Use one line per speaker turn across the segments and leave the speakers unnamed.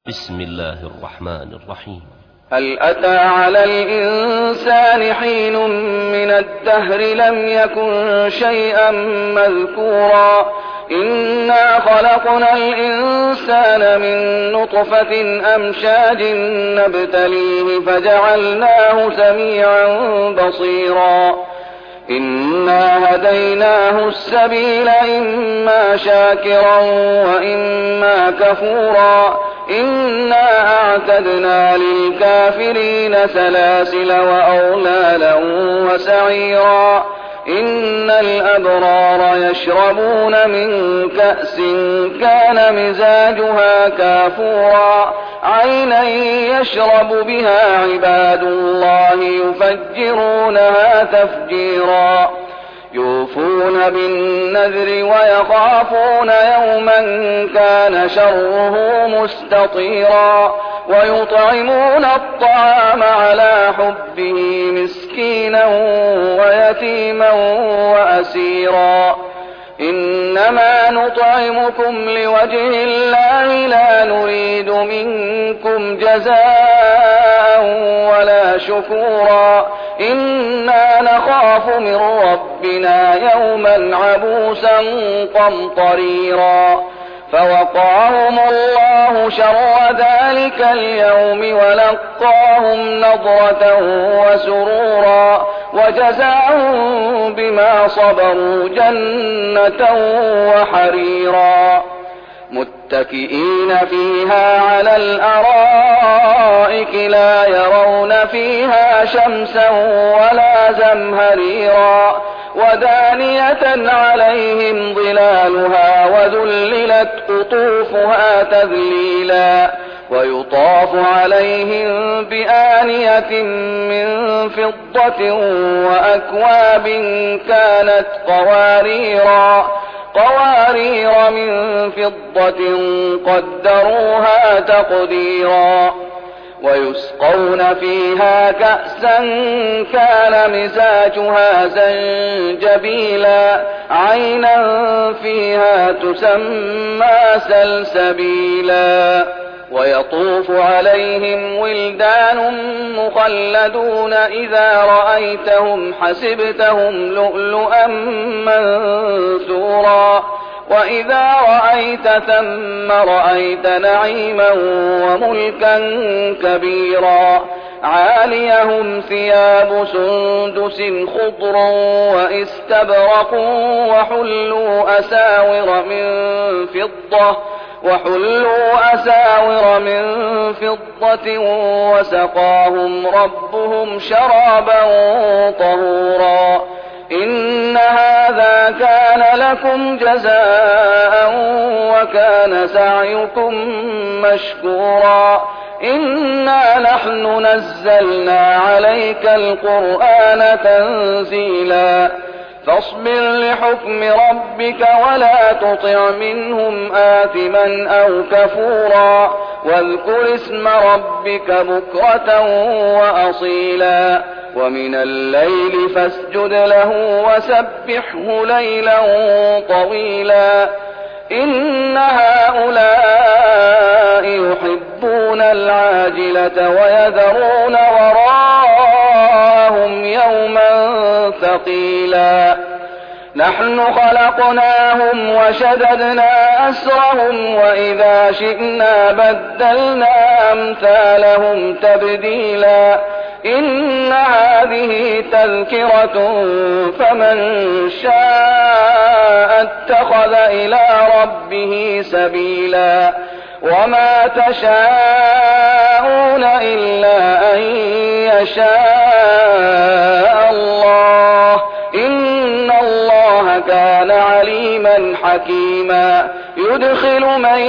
بسم الله الرحمن الرحيم.
هل أتى على الإنسان حين من الدهر لم يكن شيئا مذكورا إنا خلقنا الإنسان من نطفة أمشاج نبتليه فجعلناه سميعا بصيرا إنا هديناه السبيل إما شاكرا وإما كفورا إنا أعتدنا للكافرين سلاسل وأغلالا وسعيرا إن الأبرار يشربون من كأس كان مزاجها كافورا عينا يشرب بها عباد الله يفجرونها تفجيرا يوفون بالنذر ويخافون يوما كان شره مستطيرا ويطعمون الطعام على حبه مسكينا ويتيما وأسيرا إنما نطعمكم لوجه الله لا نريد منكم جزاء ولا شكورا إنا نخاف من ربنا يوما عبوسا قمطريرا فوقاهم الله شر ذلك اليوم ولقاهم نضرة وسرورا وجزاهم بما صبروا جنة وحريرا متكئين فيها على الأرائك لا يرون فيها شمسا ولا زمهريرا ودانية عليهم ظلالها وذللت قطوفها تذليلا ويطاف عليهم بآنية من فضة وأكواب كانت قوارير من فضة قدروها تقديرا ويسقون فيها كأسا كان مزاجها زنجبيلا عينا فيها تسمى سلسبيلا ويطوف عليهم ولدان مخلدون إذا رأيتهم حسبتهم لؤلؤا منثورا وإذا رأيت ثم رأيت نعيما وملكا كبيرا عاليهم ثياب سندس خضر واستبرق وحلوا أساور من فضة وسقاهم ربهم شرابا طهورا إن هذا كان لكم جزاء وكان سعيكم مشكورا إنا نحن نزلنا عليك القرآن تنزيلا فاصبر لحكم ربك ولا تطع منهم آثما أو كفورا واذكر اسم ربك بكرة وأصيلا ومن الليل فاسجد له وسبحه ليلا طويلا إن هؤلاء يحبون العاجلة ويذرون وراءهم يوما ثقيلا نحن خلقناهم وشددنا أسرهم وإذا شئنا بدلنا أمثالهم تبديلا إن هذه تذكرة فمن شاء اتخذ إلى ربه سبيلا وما تشاءون إلا أن يشاء الله إن الله كان عليما حكيما يدخل من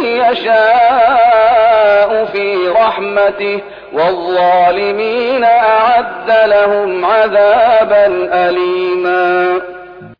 يشاء في رحمته والظالمين أعد لهم عذابا أليما.